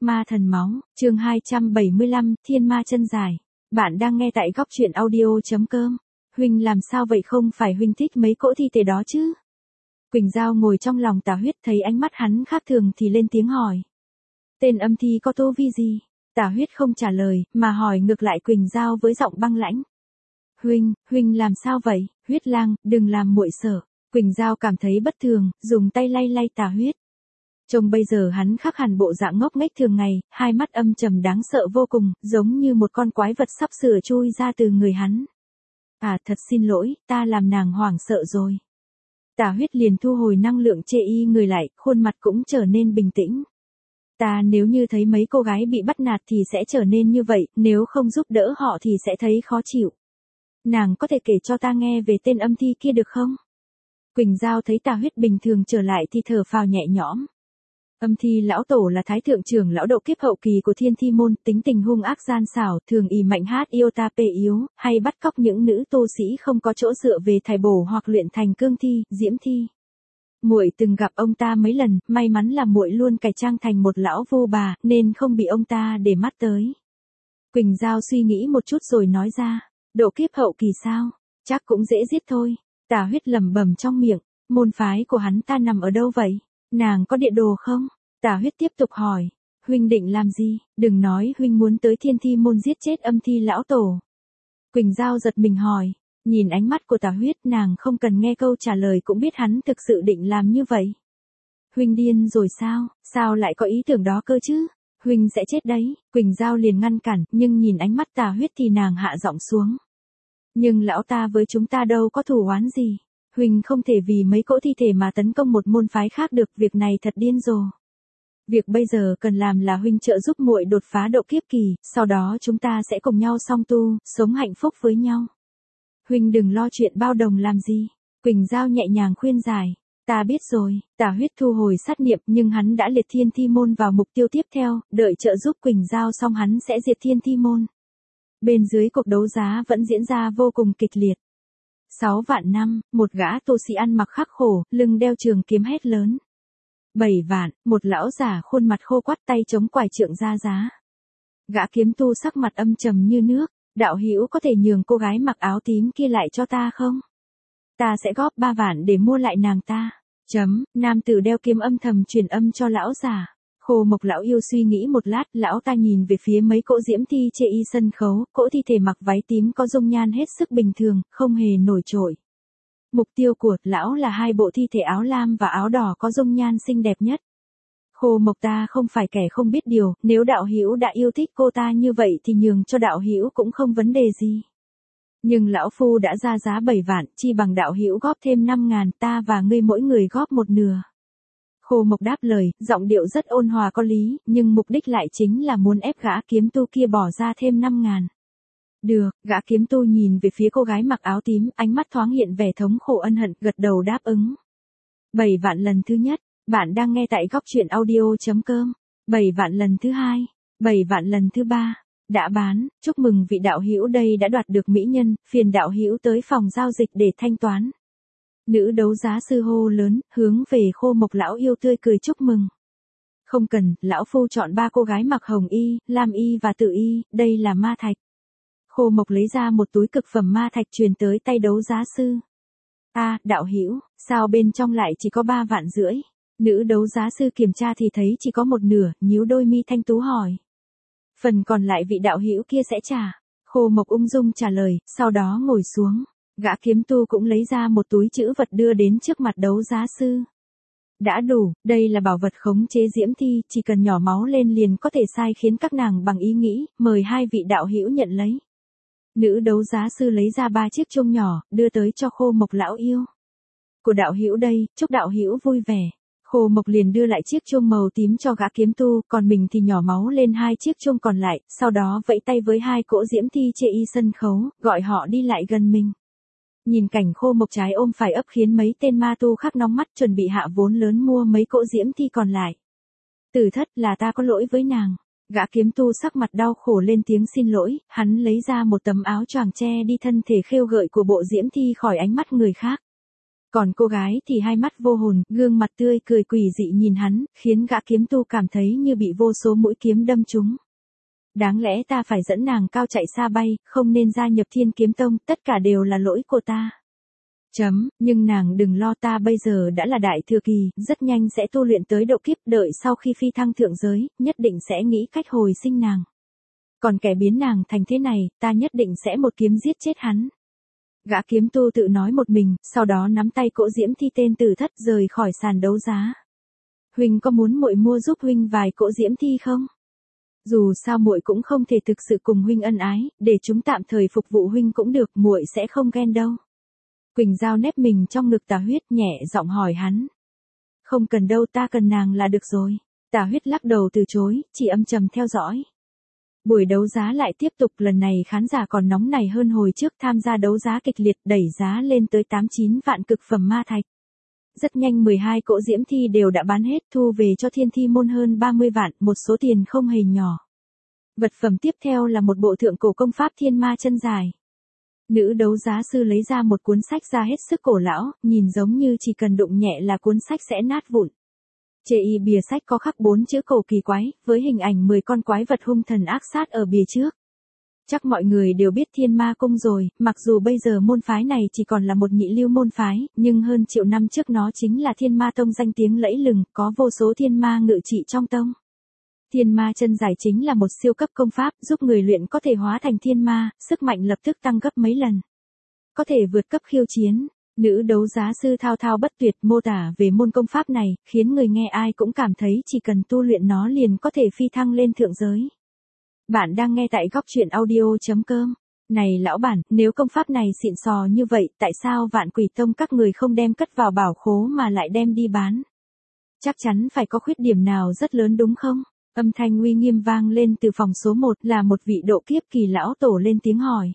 Ma thần máu, chương 275, Thiên ma chân dài. Bạn đang nghe tại góc truyện audio.com. Huynh làm sao vậy, không phải huynh thích mấy cỗ thi thể đó chứ? Quỳnh Giao ngồi trong lòng Tà Huyết thấy ánh mắt hắn khác thường thì lên tiếng hỏi. Tên âm thi có tu vi gì? Tà Huyết không trả lời, mà hỏi ngược lại Quỳnh Giao với giọng băng lãnh. Huynh làm sao vậy? Huyết lang, đừng làm muội sợ. Quỳnh Giao cảm thấy bất thường, dùng tay lay lay Tà Huyết. Trông bây giờ hắn khác hẳn bộ dạng ngốc nghếch thường ngày, hai mắt âm trầm đáng sợ vô cùng, giống như một con quái vật sắp sửa chui ra từ người hắn. À, thật xin lỗi, ta làm nàng hoảng sợ rồi. Tà Huyết liền thu hồi năng lượng chê y người lại, khuôn mặt cũng trở nên bình tĩnh. Ta nếu như thấy mấy cô gái bị bắt nạt thì sẽ trở nên như vậy, nếu không giúp đỡ họ thì sẽ thấy khó chịu. Nàng có thể kể cho ta nghe về tên âm thi kia được không? Quỳnh Giao thấy Tà Huyết bình thường trở lại thì thở phào nhẹ nhõm. Âm thi lão tổ là thái thượng trưởng lão độ kiếp hậu kỳ của Thiên Thi môn, tính tình hung ác gian xảo, thường ỷ mạnh hát yêu ta pê yếu, hay bắt cóc những nữ tu sĩ không có chỗ dựa về thải bổ hoặc luyện thành cương thi, diễm thi. Muội từng gặp ông ta mấy lần, may mắn là muội luôn cải trang thành một lão vu bà, nên không bị ông ta để mắt tới. Quỳnh Giao suy nghĩ một chút rồi nói ra, độ kiếp hậu kỳ sao? Chắc cũng dễ giết thôi. Tà Huyết lẩm bẩm trong miệng, môn phái của hắn ta nằm ở đâu vậy? Nàng có địa đồ không? Tà Huyết tiếp tục hỏi. Huynh định làm gì? Đừng nói huynh muốn tới Thiên Thi môn giết chết âm thi lão tổ. Quỳnh Giao giật mình hỏi. Nhìn ánh mắt của Tà Huyết, nàng không cần nghe câu trả lời cũng biết hắn thực sự định làm như vậy. Huynh điên rồi sao? Sao lại có ý tưởng đó cơ chứ? Huynh sẽ chết đấy. Quỳnh Giao liền ngăn cản, nhưng nhìn ánh mắt Tà Huyết thì nàng hạ giọng xuống. Nhưng lão ta với chúng ta đâu có thù oán gì. Huynh không thể vì mấy cỗ thi thể mà tấn công một môn phái khác được, việc này thật điên rồ. Việc bây giờ cần làm là huynh trợ giúp muội đột phá độ kiếp kỳ, sau đó chúng ta sẽ cùng nhau song tu, sống hạnh phúc với nhau. Huynh đừng lo chuyện bao đồng làm gì. Quỳnh Giao nhẹ nhàng khuyên giải. Ta biết rồi. Tà Huyết thu hồi sát niệm, nhưng hắn đã liệt Thiên Thi môn vào mục tiêu tiếp theo, đợi trợ giúp Quỳnh Giao xong hắn sẽ diệt Thiên Thi môn. Bên dưới cuộc đấu giá vẫn diễn ra vô cùng kịch liệt. 6 vạn năm, một gã tu sĩ ăn mặc khắc khổ, lưng đeo trường kiếm hét lớn. 7 vạn, một lão giả khuôn mặt khô quắt tay chống quải trượng ra giá. Gã kiếm tu sắc mặt âm trầm như nước, đạo hữu có thể nhường cô gái mặc áo tím kia lại cho ta không? Ta sẽ góp 3 vạn để mua lại nàng ta. Nam tử đeo kiếm âm thầm truyền âm cho lão giả. Khô Mộc lão yêu suy nghĩ một lát, lão ta nhìn về phía mấy cỗ diễm thi chê y sân khấu, cỗ thi thể mặc váy tím có dung nhan hết sức bình thường, không hề nổi trội. Mục tiêu của lão là hai bộ thi thể áo lam và áo đỏ có dung nhan xinh đẹp nhất. Khô Mộc ta không phải kẻ không biết điều, nếu đạo hữu đã yêu thích cô ta như vậy thì nhường cho đạo hữu cũng không vấn đề gì. Nhưng lão phu đã ra giá 7 vạn, chi bằng đạo hữu góp thêm 5.000, ta và ngươi mỗi người góp một nửa. Khô Mộc đáp lời, giọng điệu rất ôn hòa có lý, nhưng mục đích lại chính là muốn ép gã kiếm tu kia bỏ ra thêm 5.000. Được, gã kiếm tu nhìn về phía cô gái mặc áo tím, ánh mắt thoáng hiện vẻ thống khổ ân hận, gật đầu đáp ứng. 7 vạn lần thứ nhất, bạn đang nghe tại góc truyện audio.com. 7 vạn lần thứ hai, 7 vạn lần thứ ba, đã bán, chúc mừng vị đạo hữu đây đã đoạt được mỹ nhân, phiền đạo hữu tới phòng giao dịch để thanh toán. Nữ đấu giá sư hô lớn, hướng về Khô Mộc lão yêu tươi cười chúc mừng. Không cần, lão phu chọn 3 cô gái mặc hồng y, lam y và tự y, đây là ma thạch. Khô Mộc lấy ra một túi cực phẩm ma thạch truyền tới tay đấu giá sư. À, đạo hữu, sao bên trong lại chỉ có 3 vạn rưỡi? Nữ đấu giá sư kiểm tra thì thấy chỉ có một nửa, nhíu đôi mi thanh tú hỏi. Phần còn lại vị đạo hữu kia sẽ trả. Khô Mộc ung dung trả lời, sau đó ngồi xuống. Gã kiếm tu cũng lấy ra một túi trữ vật đưa đến trước mặt đấu giá sư. Đã đủ, đây là bảo vật khống chế diễm thi, chỉ cần nhỏ máu lên liền có thể sai khiến các nàng bằng ý nghĩ, mời hai vị đạo hữu nhận lấy. Nữ đấu giá sư lấy ra 3 chiếc chuông nhỏ, đưa tới cho Khô Mộc lão yêu. Của đạo hữu đây, chúc đạo hữu vui vẻ. Khô Mộc liền đưa lại chiếc chuông màu tím cho gã kiếm tu, còn mình thì nhỏ máu lên 2 chiếc chuông còn lại, sau đó vẫy tay với 2 cỗ diễm thi chê y sân khấu, gọi họ đi lại gần mình. Nhìn cảnh Khô Mộc trái ôm phải ấp khiến mấy tên ma tu khác nóng mắt chuẩn bị hạ vốn lớn mua mấy cỗ diễm thi còn lại. Tử Thất, là ta có lỗi với nàng. Gã kiếm tu sắc mặt đau khổ lên tiếng xin lỗi, hắn lấy ra một tấm áo choàng che đi thân thể khêu gợi của bộ diễm thi khỏi ánh mắt người khác. Còn cô gái thì hai mắt vô hồn, gương mặt tươi cười quỷ dị nhìn hắn, khiến gã kiếm tu cảm thấy như bị vô số mũi kiếm đâm trúng. Đáng lẽ ta phải dẫn nàng cao chạy xa bay, không nên gia nhập Thiên Kiếm Tông, tất cả đều là lỗi của ta. Nhưng nàng đừng lo, ta bây giờ đã là đại thừa kỳ, rất nhanh sẽ tu luyện tới độ kiếp, đợi sau khi phi thăng thượng giới, nhất định sẽ nghĩ cách hồi sinh nàng. Còn kẻ biến nàng thành thế này, ta nhất định sẽ một kiếm giết chết hắn. Gã kiếm tu tự nói một mình, sau đó nắm tay Cỗ Diễm Thi tên Tử Thất rời khỏi sàn đấu giá. Huynh có muốn muội mua giúp huynh vài Cỗ Diễm Thi không? Dù sao muội cũng không thể thực sự cùng huynh ân ái, để chúng tạm thời phục vụ huynh cũng được, muội sẽ không ghen đâu. Quỳnh Giao nép mình trong ngực Tà Huyết, nhẹ giọng hỏi hắn. Không cần đâu, ta cần nàng là được rồi. Tà Huyết lắc đầu từ chối, chỉ âm trầm theo dõi. Buổi đấu giá lại tiếp tục, lần này khán giả còn nóng nảy hơn hồi trước, tham gia đấu giá kịch liệt, đẩy giá lên tới 89 vạn cực phẩm ma thạch. Rất nhanh 12 Cỗ Diễm Thi đều đã bán hết, thu về cho Thiên Thi môn hơn 30 vạn, một số tiền không hề nhỏ. Vật phẩm tiếp theo là một bộ thượng cổ công pháp Thiên Ma Chân Giải. Nữ đấu giá sư lấy ra một cuốn sách ra hết sức cổ lão, nhìn giống như chỉ cần đụng nhẹ là cuốn sách sẽ nát vụn. Trên bìa sách có khắc 4 chữ cổ kỳ quái, với hình ảnh 10 con quái vật hung thần ác sát ở bìa trước. Chắc mọi người đều biết Thiên Ma Cung rồi, mặc dù bây giờ môn phái này chỉ còn là một nhị lưu môn phái, nhưng hơn triệu năm trước nó chính là Thiên Ma Tông danh tiếng lẫy lừng, có vô số thiên ma ngự trị trong tông. Thiên Ma Chân Giải chính là một siêu cấp công pháp, giúp người luyện có thể hóa thành thiên ma, sức mạnh lập tức tăng gấp mấy lần. Có thể vượt cấp khiêu chiến. Nữ đấu giá sư thao thao bất tuyệt mô tả về môn công pháp này, khiến người nghe ai cũng cảm thấy chỉ cần tu luyện nó liền có thể phi thăng lên thượng giới. Bạn đang nghe tại góc truyện audio.com. Này lão bản, nếu công pháp này xịn sò như vậy, tại sao Vạn Quỷ Tông các người không đem cất vào bảo khố mà lại đem đi bán? Chắc chắn phải có khuyết điểm nào rất lớn đúng không? Âm thanh uy nghiêm vang lên từ phòng số 1, là một vị độ kiếp kỳ lão tổ lên tiếng hỏi.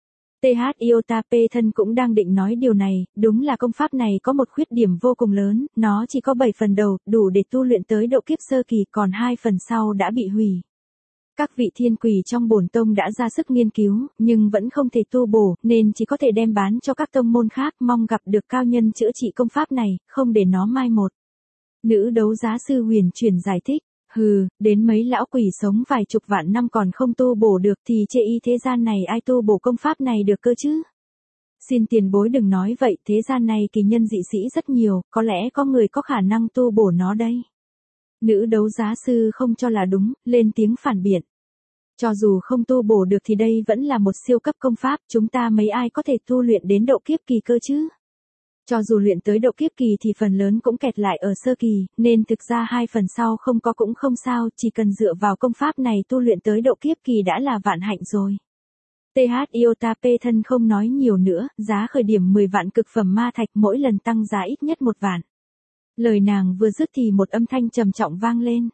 TH Iota P thân cũng đang định nói điều này, đúng là công pháp này có một khuyết điểm vô cùng lớn, nó chỉ có 7 phần đầu, đủ để tu luyện tới độ kiếp sơ kỳ, còn 2 phần sau đã bị hủy. Các vị thiên quỷ trong bổn tông đã ra sức nghiên cứu, nhưng vẫn không thể tu bổ, nên chỉ có thể đem bán cho các tông môn khác, mong gặp được cao nhân chữa trị công pháp này, không để nó mai một. Nữ đấu giá sư huyền chuyển giải thích. Đến mấy lão quỷ sống vài chục vạn năm còn không tu bổ được thì chê y thế gian này ai tu bổ công pháp này được cơ chứ? Xin tiền bối đừng nói vậy, thế gian này kỳ nhân dị sĩ rất nhiều, có lẽ có người có khả năng tu bổ nó đây. Nữ đấu giá sư không cho là đúng, lên tiếng phản biện. Cho dù không tu bổ được thì đây vẫn là một siêu cấp công pháp, chúng ta mấy ai có thể tu luyện đến độ kiếp kỳ cơ chứ? Cho dù luyện tới độ kiếp kỳ thì phần lớn cũng kẹt lại ở sơ kỳ, nên thực ra 2 phần sau không có cũng không sao, chỉ cần dựa vào công pháp này tu luyện tới độ kiếp kỳ đã là vạn hạnh rồi. TH Iota P thân không nói nhiều nữa, giá khởi điểm 10 vạn cực phẩm ma thạch, mỗi lần tăng giá ít nhất 1 vạn. Lời nàng vừa dứt thì một âm thanh trầm trọng vang lên.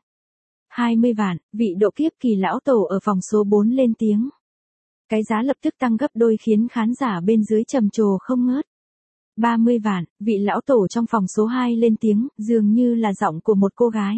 20 vạn, vị độ kiếp kỳ lão tổ ở phòng số 4 lên tiếng. Cái giá lập tức tăng gấp đôi khiến khán giả bên dưới trầm trồ không ngớt. 30 vạn, vị lão tổ trong phòng số 2 lên tiếng, dường như là giọng của một cô gái.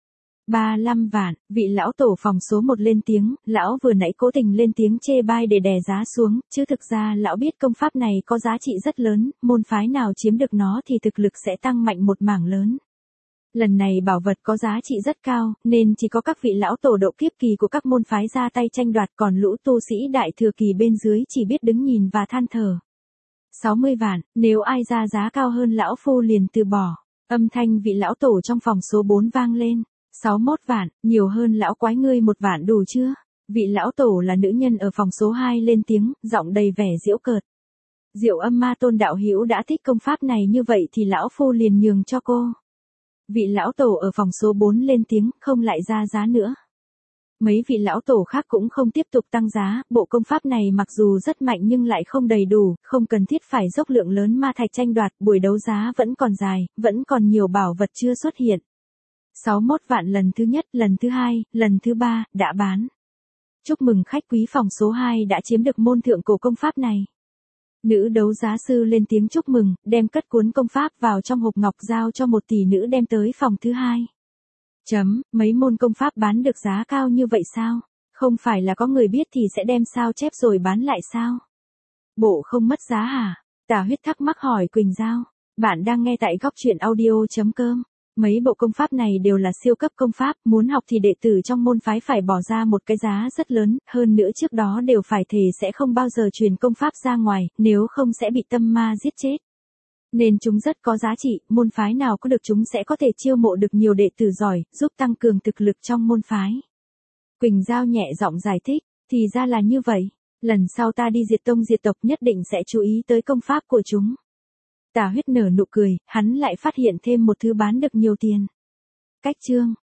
35 vạn, vị lão tổ phòng số 1 lên tiếng, lão vừa nãy cố tình lên tiếng chê bai để đè giá xuống, chứ thực ra lão biết công pháp này có giá trị rất lớn, môn phái nào chiếm được nó thì thực lực sẽ tăng mạnh một mảng lớn. Lần này bảo vật có giá trị rất cao, nên chỉ có các vị lão tổ độ kiếp kỳ của các môn phái ra tay tranh đoạt, còn lũ tu sĩ đại thừa kỳ bên dưới chỉ biết đứng nhìn và than thở. 60 vạn, nếu ai ra giá cao hơn lão phu liền từ bỏ. Âm thanh vị lão tổ trong phòng số 4 vang lên. 61 vạn, nhiều hơn lão quái ngươi 1 vạn đủ chưa? Vị lão tổ là nữ nhân ở phòng số 2 lên tiếng, giọng đầy vẻ giễu cợt. Diệu Âm Ma Tôn đạo hữu đã thích công pháp này như vậy thì lão phu liền nhường cho cô. Vị lão tổ ở phòng số 4 lên tiếng, không lại ra giá nữa. Mấy vị lão tổ khác cũng không tiếp tục tăng giá, bộ công pháp này mặc dù rất mạnh nhưng lại không đầy đủ, không cần thiết phải dốc lượng lớn ma thạch tranh đoạt, buổi đấu giá vẫn còn dài, vẫn còn nhiều bảo vật chưa xuất hiện. 61 vạn lần thứ nhất, lần thứ hai, lần thứ ba, đã bán. Chúc mừng khách quý phòng số 2 đã chiếm được môn thượng cổ công pháp này. Nữ đấu giá sư lên tiếng chúc mừng, đem cất cuốn công pháp vào trong hộp ngọc giao cho một tỷ nữ đem tới phòng thứ 2. Mấy môn công pháp bán được giá cao như vậy sao? Không phải là có người biết thì sẽ đem sao chép rồi bán lại sao? Bộ không mất giá hả? Tà Huyết thắc mắc hỏi Quỳnh Giao. Bạn đang nghe tại góc truyện audio.com. Mấy bộ công pháp này đều là siêu cấp công pháp, muốn học thì đệ tử trong môn phái phải bỏ ra một cái giá rất lớn, hơn nữa trước đó đều phải thề sẽ không bao giờ truyền công pháp ra ngoài, nếu không sẽ bị tâm ma giết chết. Nên chúng rất có giá trị, môn phái nào có được chúng sẽ có thể chiêu mộ được nhiều đệ tử giỏi, giúp tăng cường thực lực trong môn phái. Quỳnh Giao nhẹ giọng giải thích, thì ra là như vậy, lần sau ta đi diệt tông diệt tộc nhất định sẽ chú ý tới công pháp của chúng. Tà Huyết nở nụ cười, hắn lại phát hiện thêm một thứ bán được nhiều tiền. Cách chương